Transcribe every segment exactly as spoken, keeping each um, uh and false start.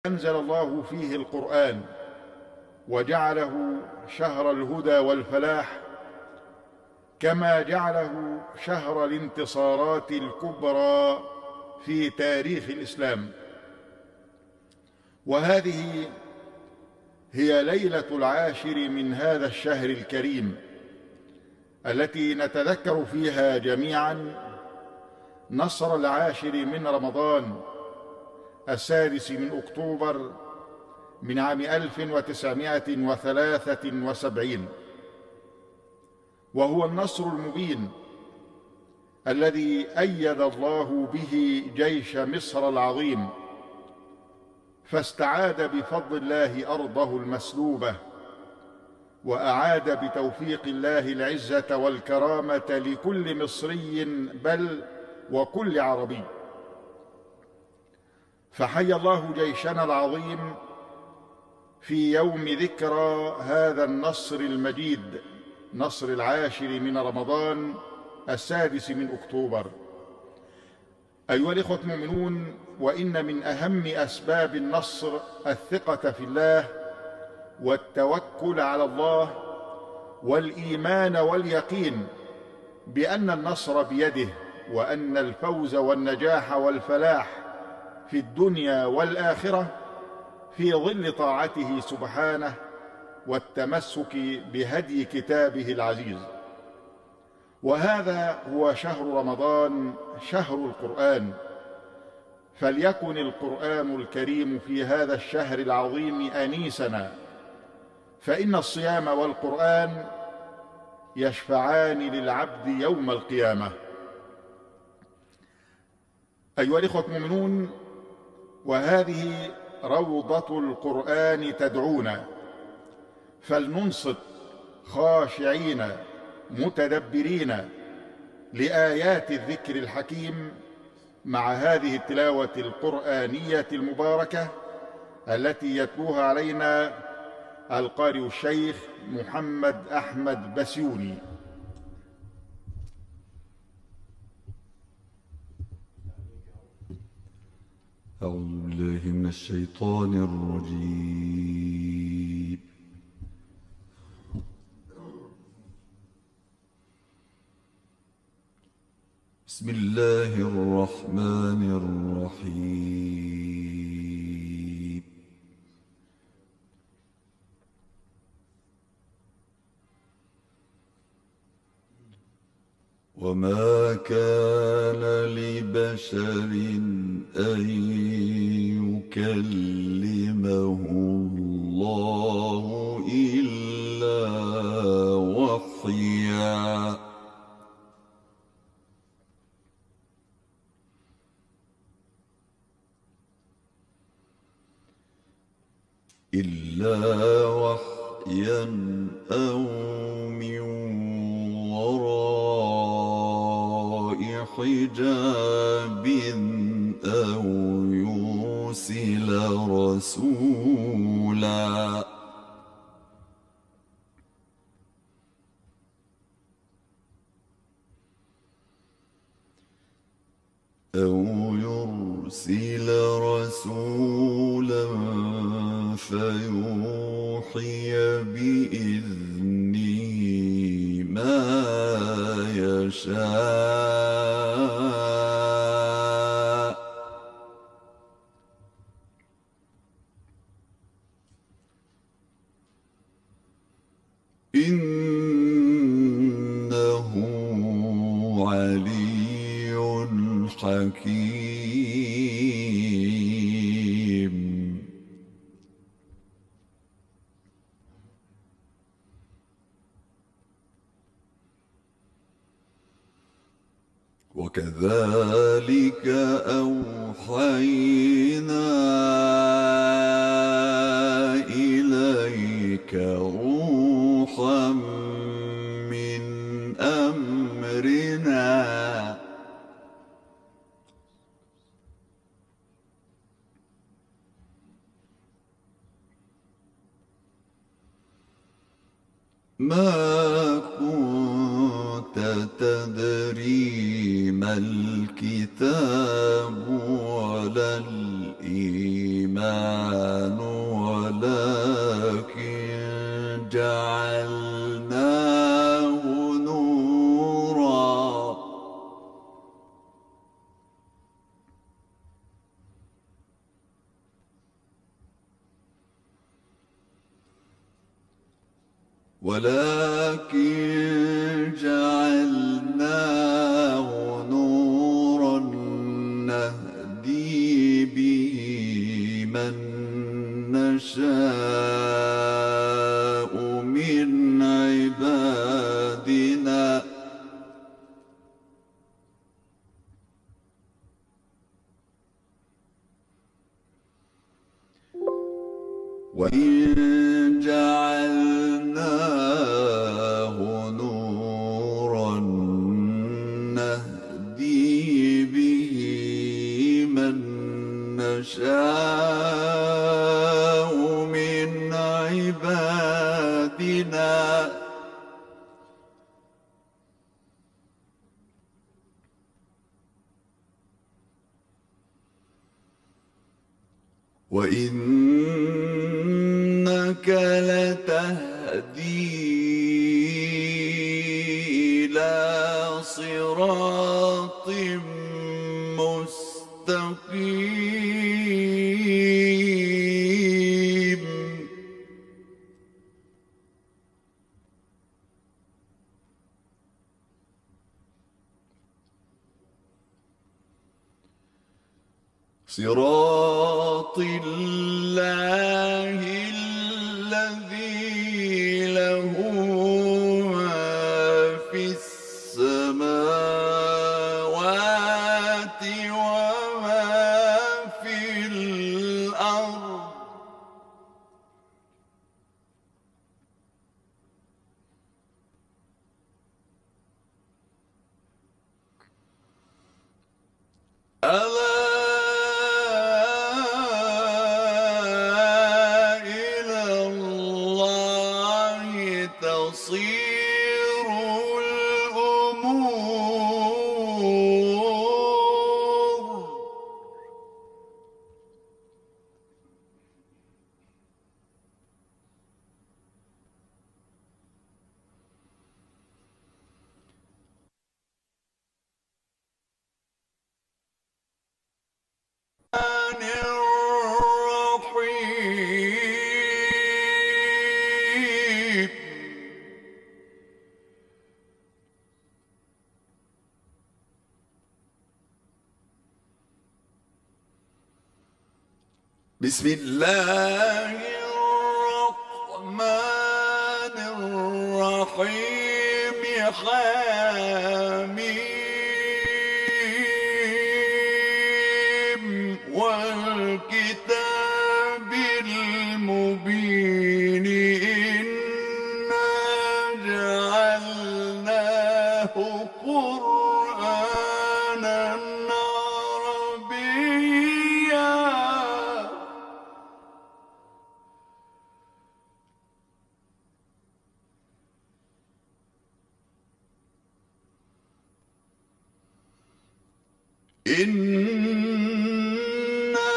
أنزل الله فيه القرآن وجعله شهر الهدى والفلاح، كما جعله شهر الانتصارات الكبرى في تاريخ الإسلام. وهذه هي ليلة العاشر من هذا الشهر الكريم، التي نتذكر فيها جميعا نصر العاشر من رمضان السادس من أكتوبر من عام ألف وتسعمائة وثلاثة وسبعين، وهو النصر المبين الذي أيد الله به جيش مصر العظيم، فاستعاد بفضل الله أرضه المسلوبة، وأعاد بتوفيق الله العزة والكرامة لكل مصري بل وكل عربي. فحيا الله جيشنا العظيم في يوم ذكرى هذا النصر المجيد، نصر العاشر من رمضان السادس من أكتوبر. أيها الإخوة المؤمنون، وإن من أهم أسباب النصر الثقة في الله والتوكل على الله والإيمان واليقين بأن النصر بيده، وأن الفوز والنجاح والفلاح في الدنيا والآخرة في ظل طاعته سبحانه والتمسك بهدي كتابه العزيز. وهذا هو شهر رمضان، شهر القرآن، فليكن القرآن الكريم في هذا الشهر العظيم أنيسنا، فإن الصيام والقرآن يشفعان للعبد يوم القيامة. أيها الإخوة المؤمنون، وهذه روضة القرآن تدعونا، فلننصت خاشعين متدبرين لآيات الذكر الحكيم مع هذه التلاوة القرآنية المباركة التي يتلوها علينا القارئ الشيخ محمد أحمد بسيوني. أعوذ بالله من الشيطان الرجيم. بسم الله الرحمن الرحيم. وما كان لبشر أن يكلمه الله إلا وحيا إلا وحيا أو من وراء حجاب أو يرسل رسولا أو يرسل رسولا فيوحي بإذنه ما يشاء إنه علي حكيم. وكذلك أوحينا إليك روحا من أمرنا ما كنت تدري ما الكتاب ولا الإيمان ولكن جعلناه نورا نهدي به من نشاء من عبادنا وإن جعلناه نورا نهدي به من نشاء من عبادنا وإنك لتهدي إلى صراط مستقيم صراط الله الذي له ما في السماوات وما في الأرض ألا تصير الأمور الرحيم بسم الله الرحمن الرحيم حميم والكتاب المبين إنا جعلناه قرآنا عربيا إنا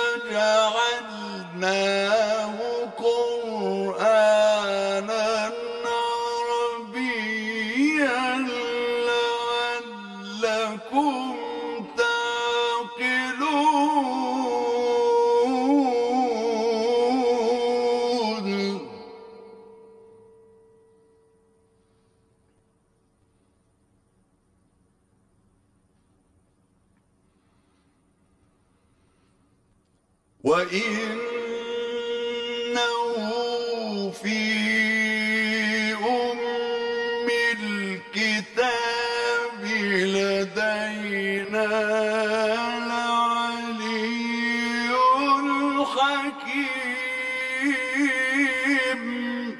جعلناه قرآنا عربيا لعلكم تعقلون وإنه في أم الكتاب لدينا لعلي حكيم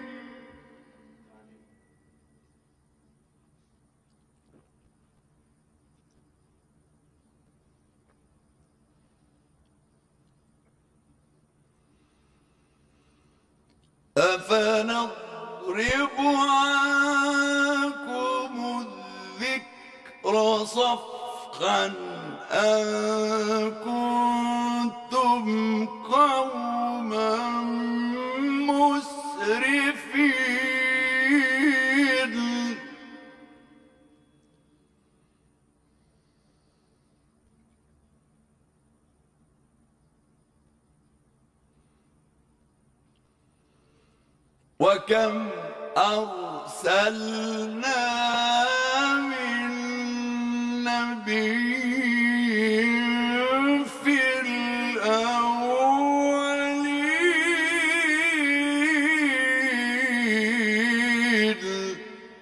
أفنضرب عنكم الذكر صفحا أن كنتم قوما مسرفين وكم أرسلنا من نبي في الأولين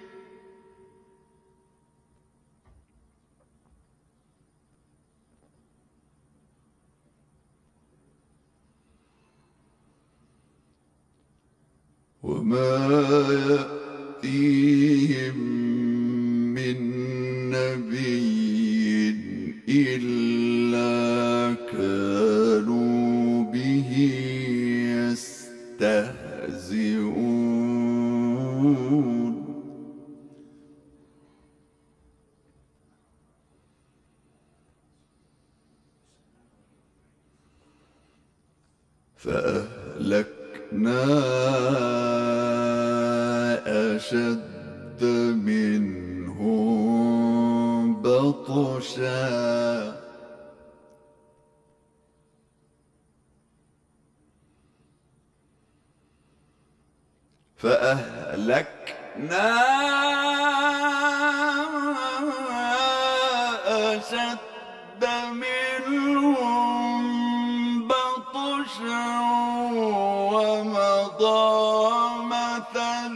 وما يأتيهم من نبي إلا كانوا به يستهزئون فأهلكنا أشد منهم بطشا فأهلكنا أشد منهم بطشا ومضى مثل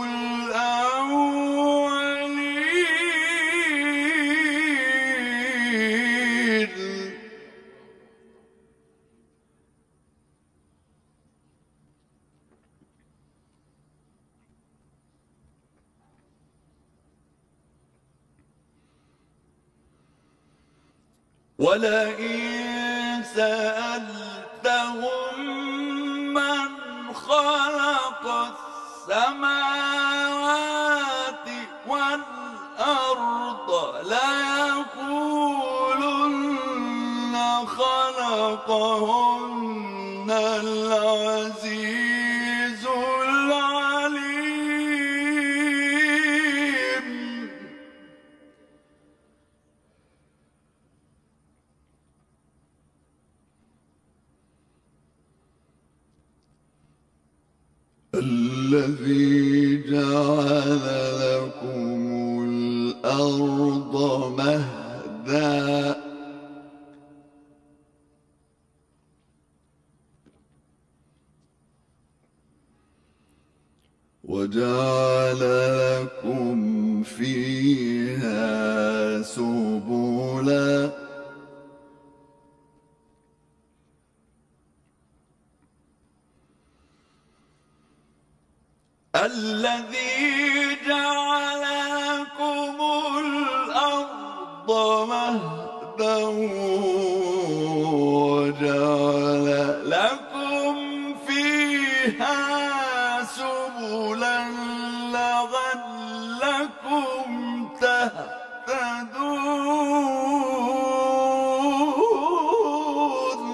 الأولين ولئن سألتهم من خلق السماوات والأرض ليقولن خلقهن العزيز العليم الذي جعل لكم الأرض مهدا وجعل لكم فيها سبلا الذي جعل لكم الأرض مهدا وجعل لكم فيها سبلا لعلكم تهتدون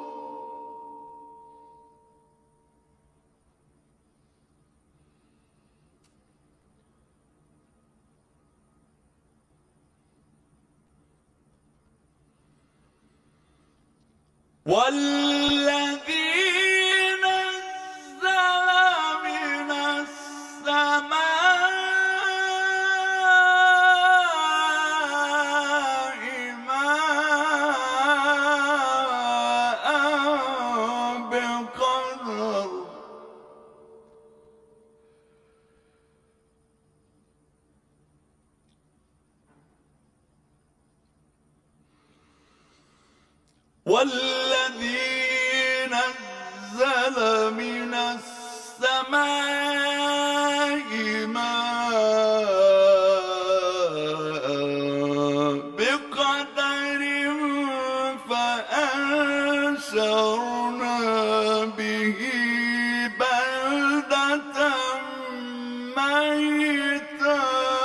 والذي نزل من السماء ماء بقدر والذي نزل من السماء ماء بقدر فأنشرنا به بلدة ميتا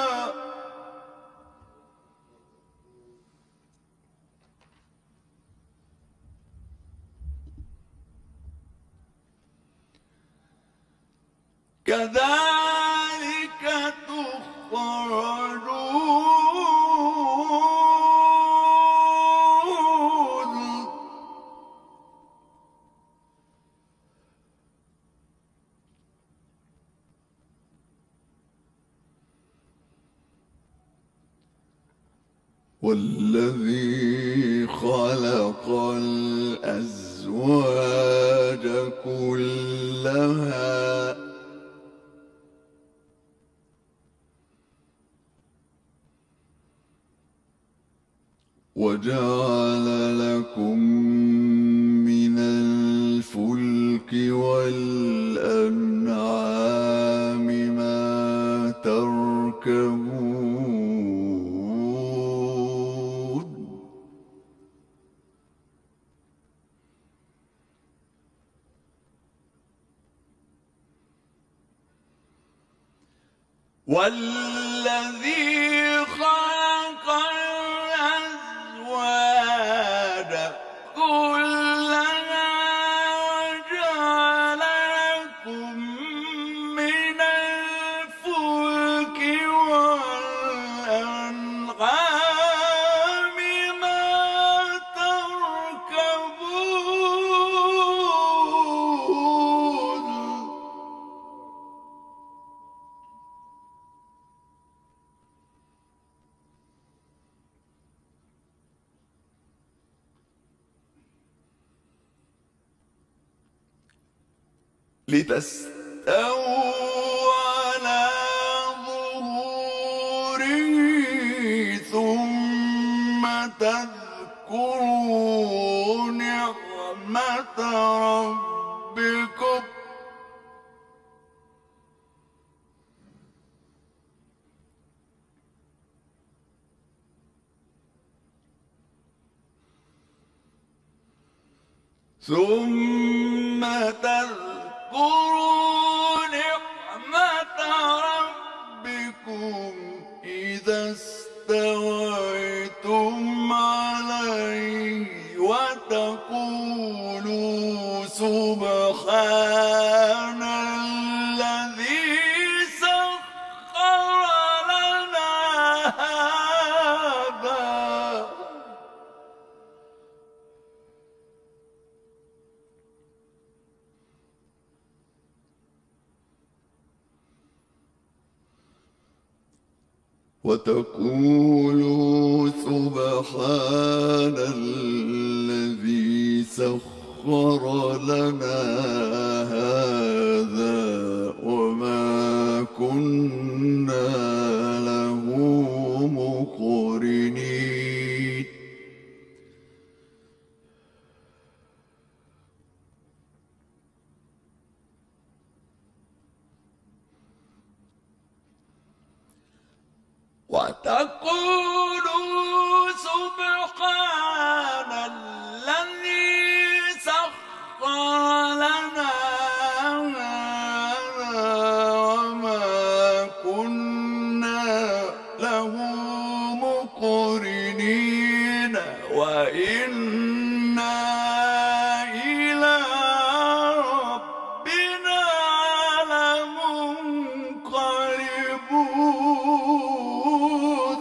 كذلك تخرجون والذي خلق الأزواج كلها وجعل لكم من الفلك والأنعام ما تركبون والذي خلق الأزواج كلها وجعل لكم من الفلك والأنعام ما تركبون لتستووا على ظهوره ثم تذكروا نعمة ربكم ثم تذكروا نعمة ربكم إذا استويتم عليه وتقولوا سبحان الذي سخر لنا هذا وتقولوا سبحان الذي سخر لنا هذا وما كنا له مقرنين وتقولوا سبحان الذي سخر لنا هذا وما كنا له مقرنين وإنا إلى ربنا لمنقلبون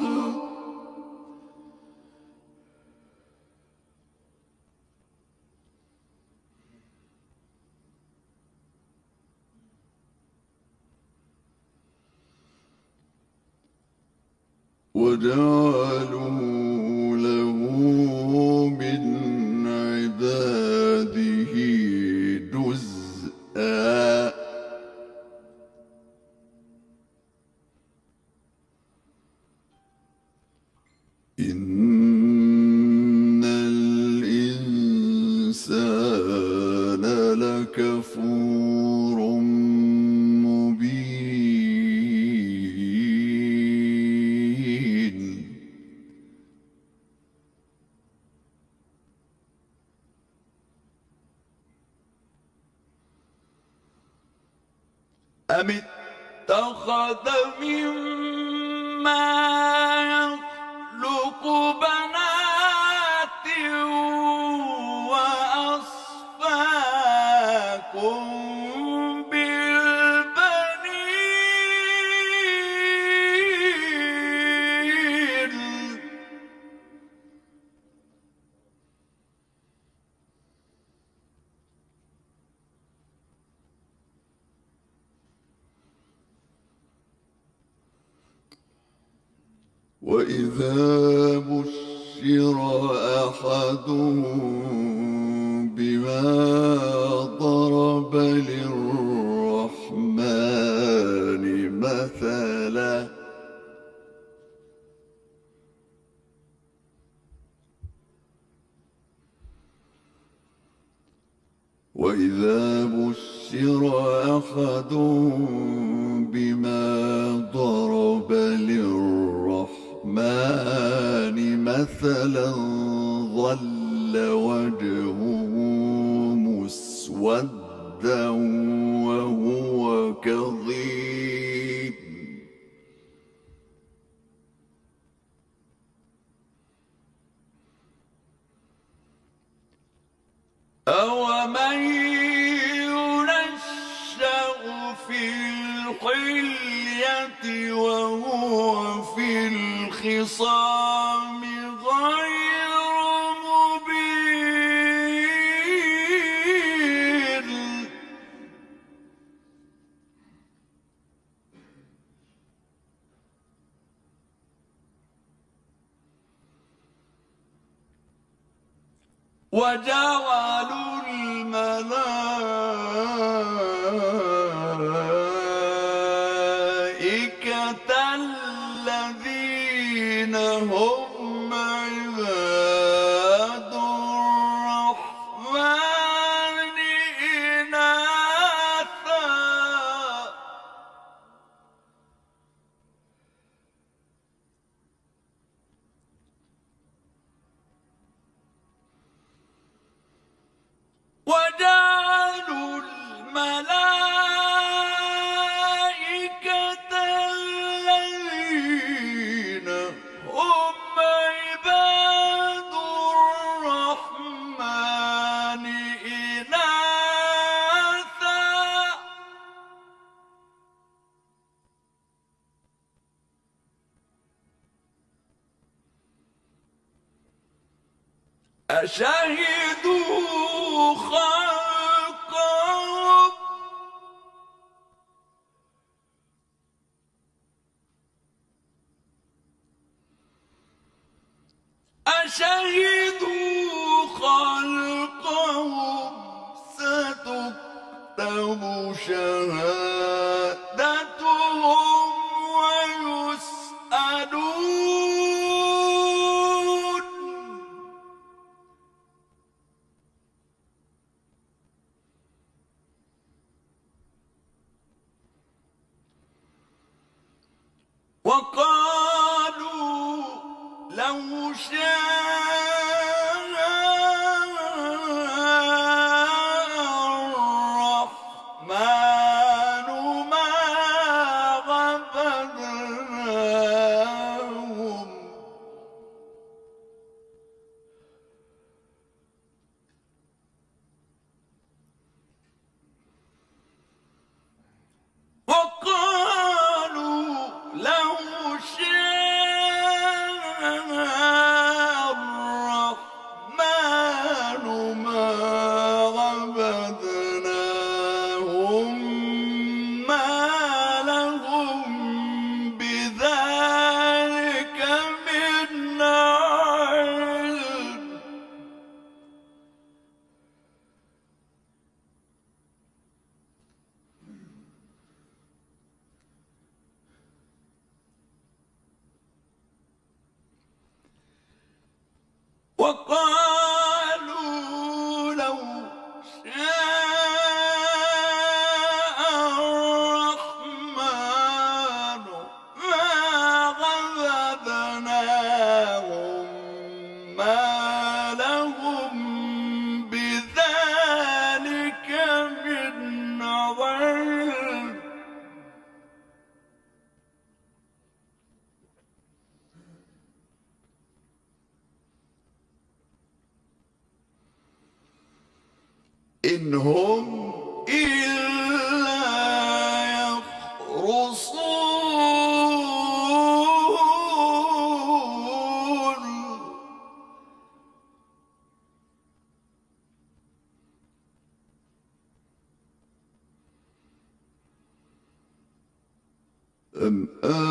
وجعلوا له من عباده جزءا إن الإنسان لكفور مبين أم اتخذ مما يخلق بنات وأصفاكم بالبنين وإذا بشر أحدهم بما ضرب للرحمن مثلا وإذا بشر أحدهم بما ضرب للرحمن مثلا ظل وجهه مسودا وهو كظيم أومن ينشأ في الحلية وهو في الخصام غير مبين وجعلوا الملائكة الذين هم عباد الرحمن إناثا وجعلوا الملائكة الذين هم عباد الرحمن إناثا أشهدوا خلقهم أشهدوا خلقهم ستكتب شهادتهم ويسألون وقالوا لو شاء الرحمن ما عبدناهم وقالوا لو شاء الرحمن ما عبدناهم ما لهم بذلك من علم وقالوا لو شاء الرحمن ما عبدناهم ما لهم بذلك من علم إن هم إلا يخرصون أم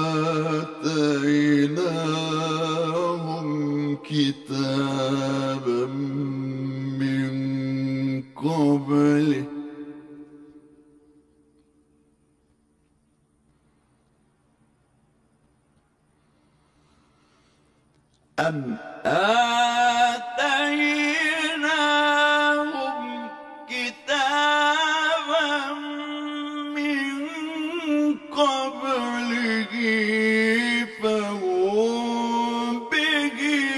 آتيناهم كتابا من قبله أم آتيناهم كتابا من قبله فهم به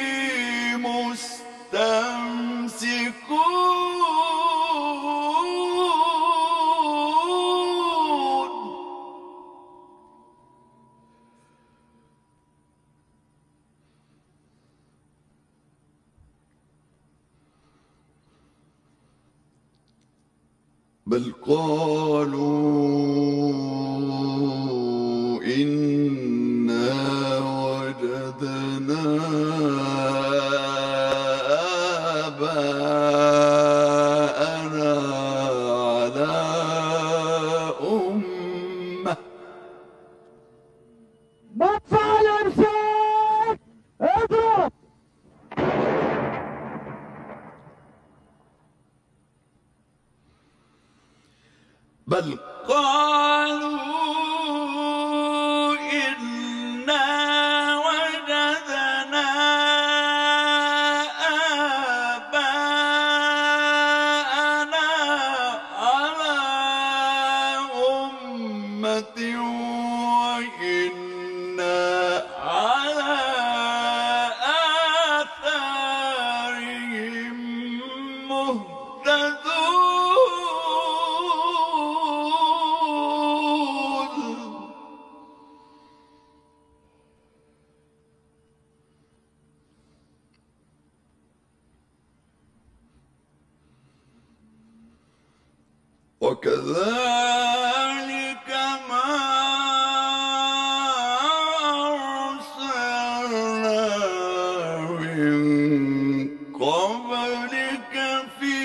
مستمسكون بل قالوا إنا وجدنا آباءنا على أمة مدفع الإرشاد اضرب. بل قالوا إنا وجدنا آباءنا على أمة وإنا على آثارهم مهتدون وكذلك ما أرسلنا من قبلك في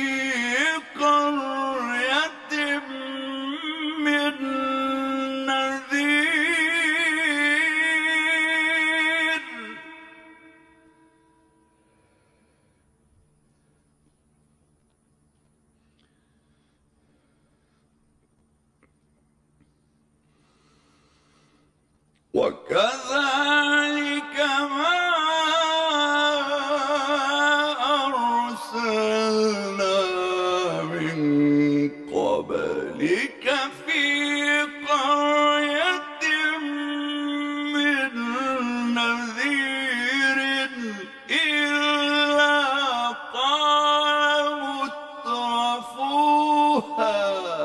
قرية من نذير وكذلك ما أرسلنا من قبلك في قرية من نذير إلا قال مترفوها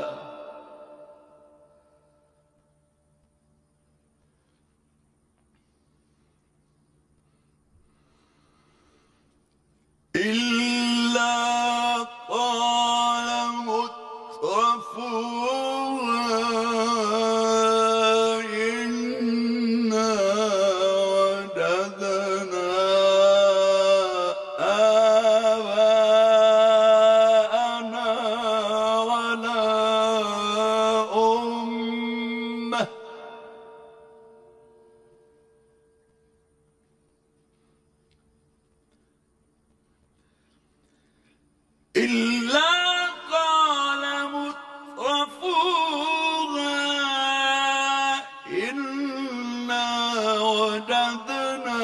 إلا قال مترفوها إنا وجدنا آباءنا على أمة إلا قال مترفوها إنا وجدنا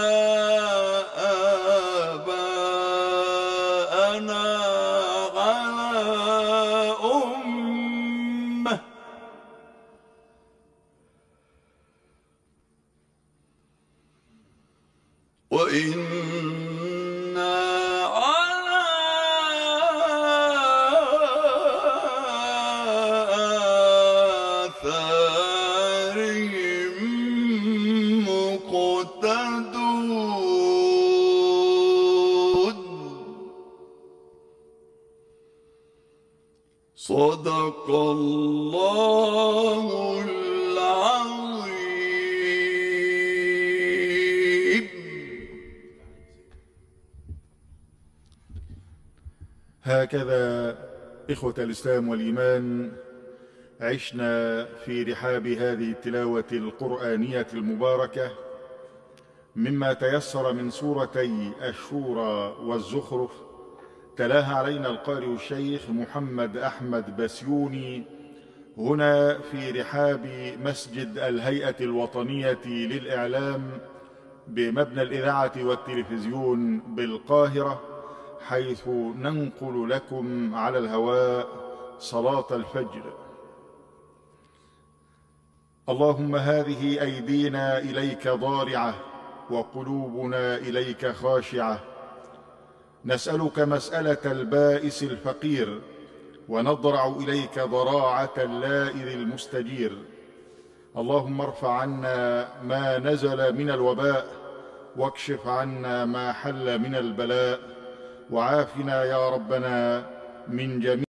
آباءنا على أمة وإنا على آثارهم مقتدون صدق الله العظيم. هكذا إخوة الإسلام والإيمان عشنا في رحاب هذه التلاوة القرآنية المباركة مما تيسر من سورتي الشورى والزخرف، تلاها علينا القارئ الشيخ محمد أحمد بسيوني هنا في رحاب مسجد الهيئة الوطنية للإعلام بمبنى الإذاعة والتلفزيون بالقاهرة، حيث ننقل لكم على الهواء صلاة الفجر. اللهم هذه أيدينا إليك ضارعة وقلوبنا إليك خاشعة، نسألك مسألة البائس الفقير ونضرع إليك ضراعة اللائذ المستجير. اللهم ارفع عنا ما نزل من الوباء واكشف عنا ما حل من البلاء، وعافنا يا ربنا من جميع